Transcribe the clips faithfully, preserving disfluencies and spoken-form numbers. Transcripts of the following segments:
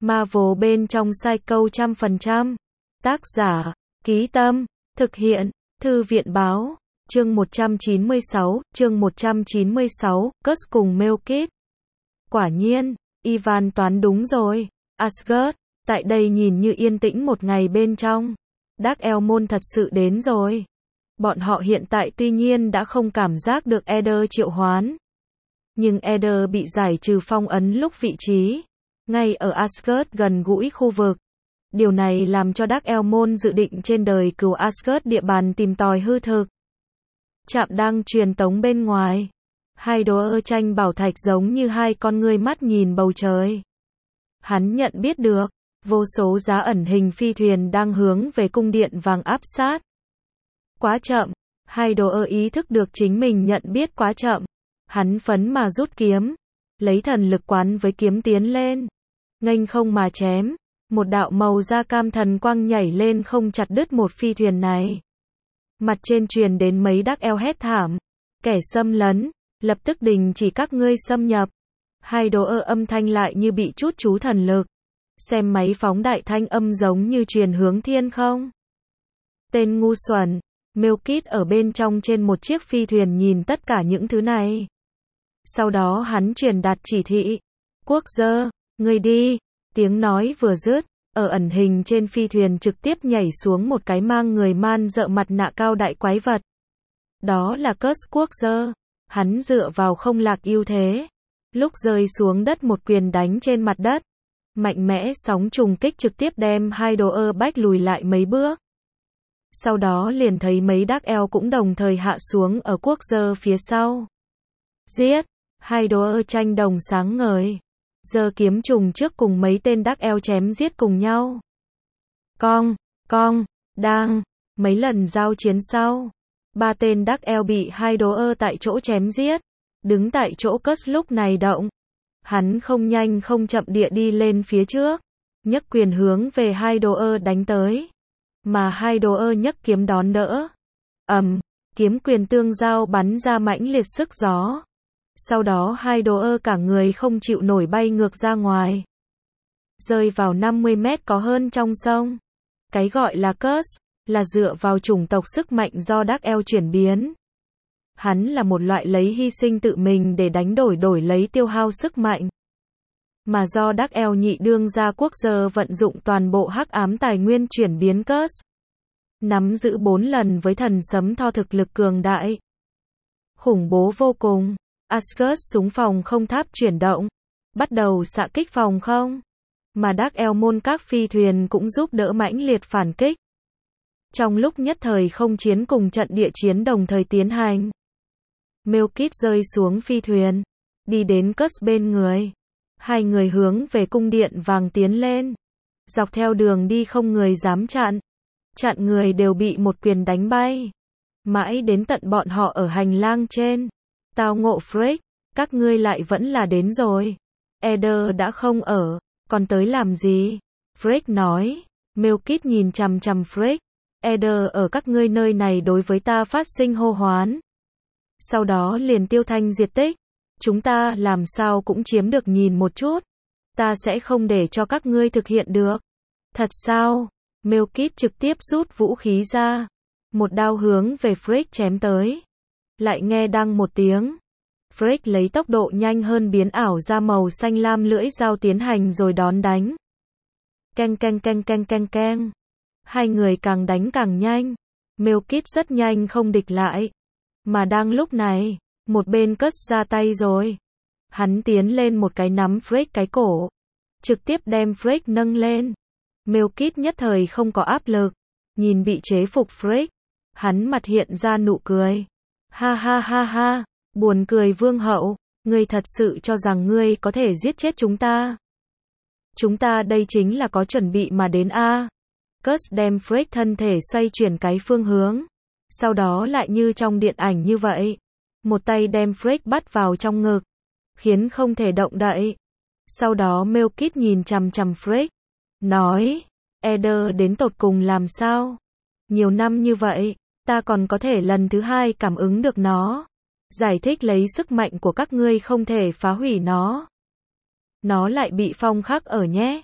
Marvel bên trong Psycho trăm phần trăm. Tác giả, Ký Tâm, thực hiện, Thư viện Báo, chương một trăm chín mươi sáu, chương một trăm chín mươi sáu, Gus cùng Melkit. Quả nhiên, Ivan toán đúng rồi, Asgard, tại đây nhìn như yên tĩnh một ngày bên trong. Dark Elmon thật sự đến rồi. Bọn họ hiện tại tuy nhiên đã không cảm giác được Eder triệu hoán. Nhưng Eder bị giải trừ phong ấn lúc vị trí, ngay ở Asgard gần gũi khu vực. Điều này làm cho Dark Elmon dự định trên đời cừu Asgard địa bàn tìm tòi hư thực. Trạm đang truyền tống bên ngoài. Hai đố tranh bảo thạch giống như hai con ngươi mắt nhìn bầu trời. Hắn nhận biết được, vô số giá ẩn hình phi thuyền đang hướng về cung điện vàng áp sát. Quá chậm, hai đố ý thức được chính mình nhận biết quá chậm. Hắn phấn mà rút kiếm, lấy thần lực quán với kiếm tiến lên. Nghênh không mà chém, một đạo màu da cam thần quang nhảy lên không chặt đứt một phi thuyền này. Mặt trên truyền đến mấy Dark Elf hét thảm. Kẻ xâm lấn, lập tức đình chỉ các ngươi xâm nhập. Hai đồ ơ âm thanh lại như bị chút chú thần lực. Xem máy phóng đại thanh âm giống như truyền hướng thiên không. Tên ngu xuẩn, Melkit ở bên trong trên một chiếc phi thuyền nhìn tất cả những thứ này. Sau đó hắn truyền đạt chỉ thị. Quốc dơ, ngươi đi. Tiếng nói vừa dứt, ở ẩn hình trên phi thuyền trực tiếp nhảy xuống một cái mang người man rợ mặt nạ cao đại quái vật. Đó là Gus Quốc dơ. Hắn dựa vào không lạc ưu thế. Lúc rơi xuống đất một quyền đánh trên mặt đất. Mạnh mẽ sóng trùng kích trực tiếp đem hai đồ ơ bách lùi lại mấy bước. Sau đó liền thấy mấy Dark Elf cũng đồng thời hạ xuống ở Quốc dơ phía sau. Giết! Hai đồ ơ tranh đồng sáng ngời. Giơ kiếm trùng trước cùng mấy tên Dark Elf chém giết cùng nhau. Cong, cong, đang, mấy lần giao chiến sau. Ba tên Dark Elf bị hai đồ ơ tại chỗ chém giết. Đứng tại chỗ Gus lúc này động. Hắn không nhanh không chậm địa đi lên phía trước. Nhấc quyền hướng về hai đồ ơ đánh tới. Mà hai đồ ơ nhấc kiếm đón đỡ. Ầm, kiếm quyền tương giao bắn ra mãnh liệt sức gió. Sau đó hai đồ ơ cả người không chịu nổi bay ngược ra ngoài. Rơi vào năm mươi mét có hơn trong sông. Cái gọi là Gus, là dựa vào chủng tộc sức mạnh do Dark Elf chuyển biến. Hắn là một loại lấy hy sinh tự mình để đánh đổi đổi lấy tiêu hao sức mạnh. Mà do Dark Elf nhị đương gia Quốc dơ vận dụng toàn bộ hắc ám tài nguyên chuyển biến Gus. Nắm giữ bốn lần với thần sấm tho thực lực cường đại. Khủng bố vô cùng. Asgard súng phòng không tháp chuyển động. Bắt đầu xạ kích phòng không. Mà Dark Elmon các phi thuyền cũng giúp đỡ mãnh liệt phản kích. Trong lúc nhất thời không chiến cùng trận địa chiến đồng thời tiến hành. Melkit rơi xuống phi thuyền. Đi đến Gus bên người. Hai người hướng về cung điện vàng tiến lên. Dọc theo đường đi không người dám chặn. Chặn người đều bị một quyền đánh bay. Mãi đến tận bọn họ ở hành lang trên. Tao ngộ Freak, các ngươi lại vẫn là đến rồi. Eder đã không ở, còn tới làm gì? Freak nói. Melkit nhìn chằm chằm Freak. Eder ở các ngươi nơi này đối với ta phát sinh hô hoán. Sau đó liền tiêu thanh diệt tích. Chúng ta làm sao cũng chiếm được nhìn một chút. Ta sẽ không để cho các ngươi thực hiện được. Thật sao? Melkit trực tiếp rút vũ khí ra. Một đao hướng về Freak chém tới. Lại nghe đăng một tiếng. Freak lấy tốc độ nhanh hơn biến ảo ra màu xanh lam lưỡi dao tiến hành rồi đón đánh. Keng keng keng keng keng keng. Hai người càng đánh càng nhanh. Melkit rất nhanh không địch lại. Mà đang lúc này, một bên Gus ra tay rồi. Hắn tiến lên một cái nắm Freak cái cổ. Trực tiếp đem Freak nâng lên. Melkit nhất thời không có áp lực. Nhìn bị chế phục Freak. Hắn mặt hiện ra nụ cười. Ha ha ha ha, buồn cười vương hậu, ngươi thật sự cho rằng ngươi có thể giết chết chúng ta. Chúng ta đây chính là có chuẩn bị mà đến a. Gus đem Freak thân thể xoay chuyển cái phương hướng. Sau đó lại như trong điện ảnh như vậy. Một tay đem Freak bắt vào trong ngực. Khiến không thể động đậy. Sau đó Melkit nhìn chằm chằm Freak. Nói, Eder đến tột cùng làm sao? Nhiều năm như vậy. Ta còn có thể lần thứ hai cảm ứng được nó. Giải thích lấy sức mạnh của các ngươi không thể phá hủy nó. Nó lại bị phong khắc ở nhé.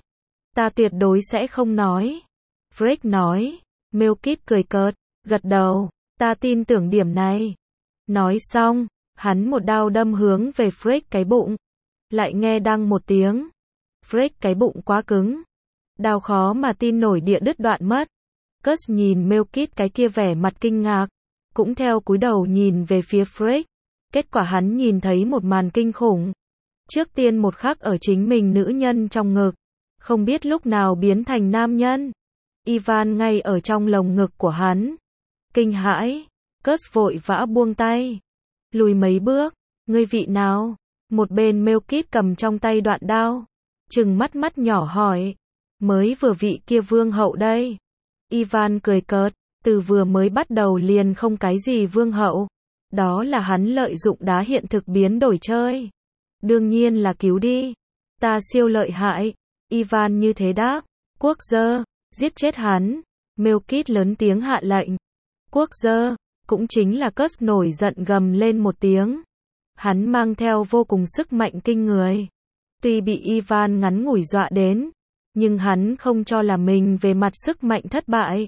Ta tuyệt đối sẽ không nói. Freak nói. Melkid cười cợt, gật đầu. Ta tin tưởng điểm này. Nói xong, hắn một đao đâm hướng về Freak cái bụng. Lại nghe đăng một tiếng. Freak cái bụng quá cứng. Đao khó mà tin nổi địa đứt đoạn mất. Gus nhìn Melkid cái kia vẻ mặt kinh ngạc. Cũng theo cúi đầu nhìn về phía Freak. Kết quả hắn nhìn thấy một màn kinh khủng. Trước tiên một khắc ở chính mình nữ nhân trong ngực. Không biết lúc nào biến thành nam nhân. Ivan ngay ở trong lồng ngực của hắn. Kinh hãi. Gus vội vã buông tay. Lùi mấy bước. Ngươi vị nào? Một bên Melkid cầm trong tay đoạn đao. Trừng mắt mắt nhỏ hỏi. Mới vừa vị kia vương hậu đây. Ivan cười cợt. Từ vừa mới bắt đầu liền không cái gì vương hậu. Đó là hắn lợi dụng đá hiện thực biến đổi chơi. Đương nhiên là cứu đi. Ta siêu lợi hại. Ivan như thế đáp. Quốc dơ. Giết chết hắn. Melkid lớn tiếng hạ lệnh. Quốc dơ. Cũng chính là Gus nổi giận gầm lên một tiếng. Hắn mang theo vô cùng sức mạnh kinh người. Tuy bị Ivan ngắn ngủi dọa đến. Nhưng hắn không cho là mình về mặt sức mạnh thất bại.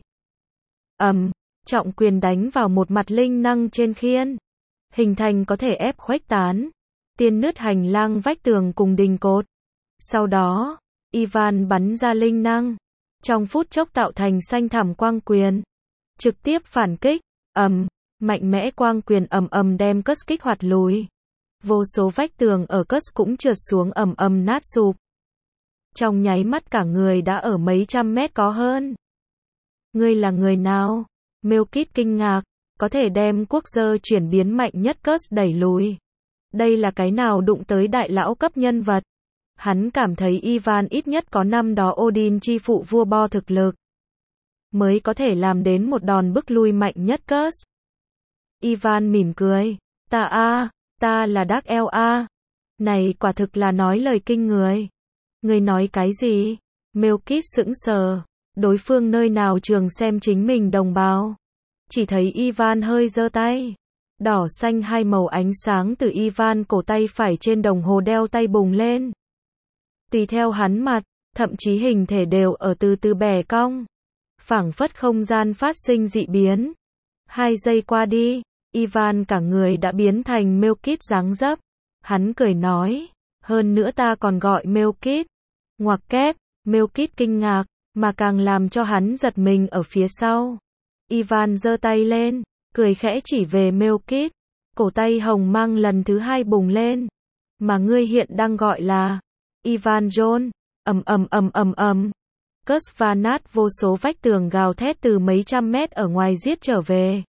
Ầm. Trọng quyền đánh vào một mặt linh năng trên khiên. Hình thành có thể ép khuếch tán. Tiên nứt hành lang vách tường cùng đình cột. Sau đó, Ivan bắn ra linh năng. Trong phút chốc tạo thành xanh thẳm quang quyền. Trực tiếp phản kích. Ầm. Mạnh mẽ quang quyền ầm ầm đem Gus kích hoạt lùi. Vô số vách tường ở Gus cũng trượt xuống ầm ầm nát sụp. Trong nháy mắt cả người đã ở mấy trăm mét có hơn. Ngươi là người nào? Melkid kinh ngạc. Có thể đem quốc dơ chuyển biến mạnh nhất Gus đẩy lùi. Đây là cái nào đụng tới đại lão cấp nhân vật. Hắn cảm thấy Ivan ít nhất có năm đó Odin chi phụ vua Bo thực lực. Mới có thể làm đến một đòn bức lui mạnh nhất Gus. Ivan mỉm cười. Ta a, ta là Dark Elf a. Này quả thực là nói lời kinh người. Ngươi nói cái gì? Melkid sững sờ. Đối phương nơi nào trường xem chính mình đồng bào. Chỉ thấy Ivan hơi giơ tay. Đỏ xanh hai màu ánh sáng từ Ivan cổ tay phải trên đồng hồ đeo tay bùng lên. Tùy theo hắn mặt, thậm chí hình thể đều ở từ từ bẻ cong. Phảng phất không gian phát sinh dị biến. Hai giây qua đi, Ivan cả người đã biến thành Melkid dáng dấp. Hắn cười nói, hơn nữa ta còn gọi Melkid. Ngoặc kép, Melkid kinh ngạc, mà càng làm cho hắn giật mình ở phía sau. Ivan giơ tay lên, cười khẽ chỉ về Melkid. Cổ tay hồng mang lần thứ hai bùng lên. Mà ngươi hiện đang gọi là Ivan John. Ầm ầm ầm ầm ầm. Gus va nát vô số vách tường gào thét từ mấy trăm mét ở ngoài giết trở về.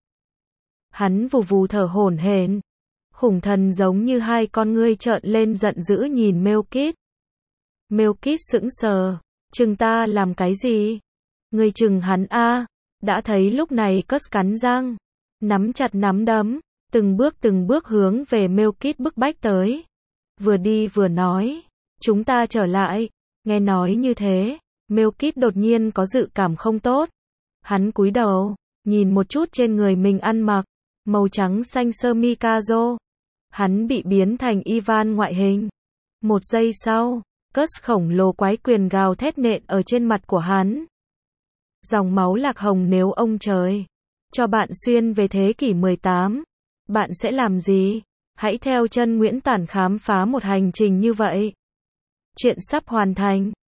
Hắn vù vù thở hổn hển. Khủng thần giống như hai con ngươi trợn lên giận dữ nhìn Melkid. Melkid sững sờ. Chừng ta làm cái gì? Ngươi chừng hắn a. Đã thấy lúc này Gus cắn răng. Nắm chặt nắm đấm. Từng bước từng bước hướng về Melkid bức bách tới. Vừa đi vừa nói. Chúng ta trở lại. Nghe nói như thế. Melkid đột nhiên có dự cảm không tốt. Hắn cúi đầu. Nhìn một chút trên người mình ăn mặc. Màu trắng xanh sơ mi Kazo. Hắn bị biến thành Ivan ngoại hình. Một giây sau. Gus khổng lồ quái quyền gào thét nện ở trên mặt của hắn. Dòng máu lạc hồng nếu ông trời cho bạn xuyên về thế kỷ mười tám, bạn sẽ làm gì? Hãy theo chân Nguyễn Tản khám phá một hành trình như vậy. Chuyện sắp hoàn thành.